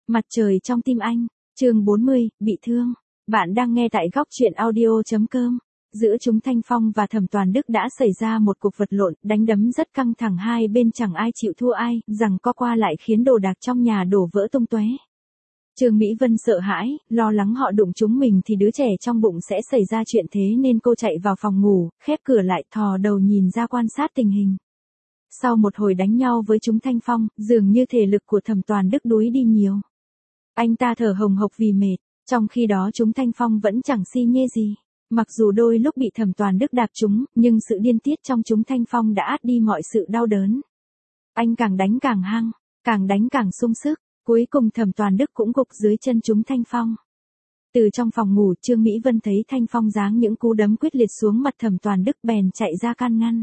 Mặt trời trong tim anh, chương 40, bị thương. Bạn đang nghe tại góc truyện audio.com. Giữa chúng Thanh Phong và Thẩm Toàn Đức đã xảy ra một cuộc vật lộn, đánh đấm rất căng thẳng, hai bên chẳng ai chịu thua ai, rằng co qua lại khiến đồ đạc trong nhà đổ vỡ tung tóe. Trương Mỹ Vân sợ hãi, lo lắng họ đụng chúng mình thì đứa trẻ trong bụng sẽ xảy ra chuyện, thế nên cô chạy vào phòng ngủ, khép cửa lại, thò đầu nhìn ra quan sát tình hình. Sau một hồi đánh nhau với chúng Thanh Phong, dường như thể lực của Thẩm Toàn Đức đuối đi nhiều. Anh ta thở hồng hộc vì mệt, trong khi đó chúng Thanh Phong vẫn chẳng si nhê gì. Mặc dù đôi lúc bị Thẩm Toàn Đức đạp trúng, nhưng sự điên tiết trong chúng Thanh Phong đã át đi mọi sự đau đớn. Anh càng đánh càng hăng, càng đánh càng sung sức, cuối cùng Thẩm Toàn Đức cũng gục dưới chân chúng Thanh Phong. Từ trong phòng ngủ, Trương Mỹ Vân thấy Thanh Phong giáng những cú đấm quyết liệt xuống mặt Thẩm Toàn Đức, bèn chạy ra can ngăn.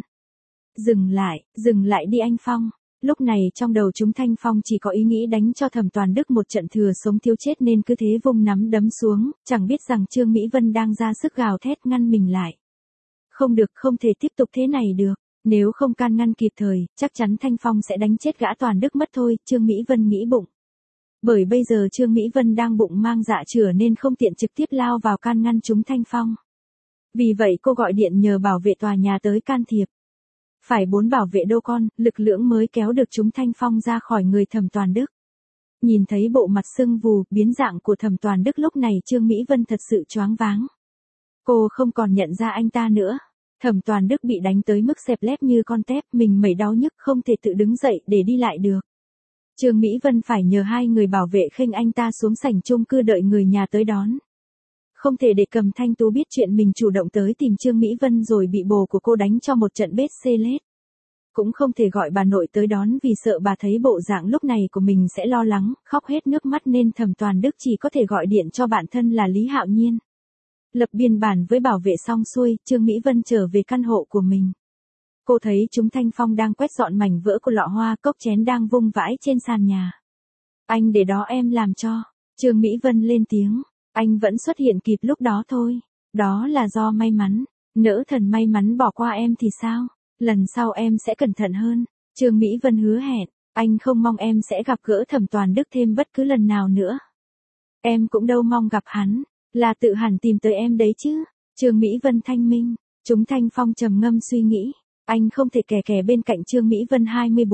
Dừng lại đi anh Phong. Lúc này trong đầu chúng Thanh Phong chỉ có ý nghĩ đánh cho Thẩm Toàn Đức một trận thừa sống thiếu chết, nên cứ thế vung nắm đấm xuống, chẳng biết rằng Trương Mỹ Vân đang ra sức gào thét ngăn mình lại. Không được, không thể tiếp tục thế này được. Nếu không can ngăn kịp thời, chắc chắn Thanh Phong sẽ đánh chết gã Toàn Đức mất thôi, Trương Mỹ Vân nghĩ bụng. Bởi bây giờ Trương Mỹ Vân đang bụng mang dạ chửa nên không tiện trực tiếp lao vào can ngăn chúng Thanh Phong. Vì vậy cô gọi điện nhờ bảo vệ tòa nhà tới can thiệp. Phải 4 bảo vệ đô con, lực lưỡng mới kéo được chúng Thanh Phong ra khỏi người Thẩm Toàn Đức. Nhìn thấy bộ mặt sưng vù, biến dạng của Thẩm Toàn Đức lúc này, Trương Mỹ Vân thật sự choáng váng. Cô không còn nhận ra anh ta nữa. Thẩm Toàn Đức bị đánh tới mức xẹp lép như con tép, mình mẩy đau nhức không thể tự đứng dậy để đi lại được. Trương Mỹ Vân phải nhờ 2 người bảo vệ khênh anh ta xuống sảnh chung cư đợi người nhà tới đón. Không thể để Cầm Thanh Tú biết chuyện mình chủ động tới tìm Trương Mỹ Vân rồi bị bồ của cô đánh cho một trận bết xê lết. Cũng không thể gọi bà nội tới đón vì sợ bà thấy bộ dạng lúc này của mình sẽ lo lắng, khóc hết nước mắt, nên Thẩm Toàn Đức chỉ có thể gọi điện cho bạn thân là Lý Hạo Nhiên. Lập biên bản với bảo vệ xong xuôi, Trương Mỹ Vân trở về căn hộ của mình. Cô thấy chúng Thanh Phong đang quét dọn mảnh vỡ của lọ hoa, cốc chén đang vung vãi trên sàn nhà. Anh để đó em làm cho. Trương Mỹ Vân lên tiếng. Anh vẫn xuất hiện kịp lúc đó thôi. Đó là do may mắn. Nỡ thần may mắn bỏ qua em thì sao? Lần sau em sẽ cẩn thận hơn. Trương Mỹ Vân hứa hẹn. Anh không mong em sẽ gặp gỡ Thẩm Toàn Đức thêm bất cứ lần nào nữa. Em cũng đâu mong gặp hắn. Là tự hẳn tìm tới em đấy chứ. Trương Mỹ Vân thanh minh. Chúng Thanh Phong trầm ngâm suy nghĩ. Anh không thể kè bên cạnh Trương Mỹ Vân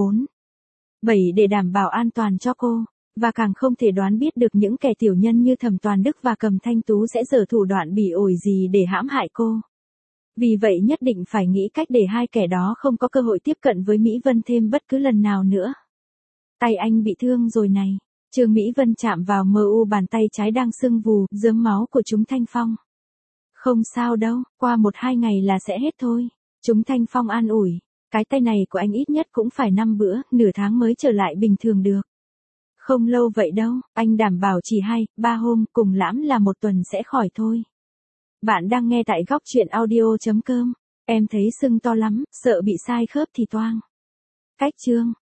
24/7 để đảm bảo an toàn cho cô. Và càng không thể đoán biết được những kẻ tiểu nhân như Thẩm Toàn Đức và Cầm Thanh Tú sẽ giở thủ đoạn bỉ ổi gì để hãm hại cô. Vì vậy nhất định phải nghĩ cách để hai kẻ đó không có cơ hội tiếp cận với Mỹ Vân thêm bất cứ lần nào nữa. Tay anh bị thương rồi này. Trương Mỹ Vân chạm vào mu bàn tay trái đang sưng vù, rớm máu của chúng Thanh Phong. Không sao đâu, qua 1-2 ngày là sẽ hết thôi. Chúng Thanh Phong an ủi. Cái tay này của anh ít nhất cũng phải 5 bữa, nửa tháng mới trở lại bình thường được. Không lâu vậy đâu, anh đảm bảo chỉ 2-3 hôm, cùng lắm là 1 tuần sẽ khỏi thôi. Bạn đang nghe tại góc truyện audio.com. Em thấy sưng to lắm, sợ bị sai khớp thì toang. Cách chương.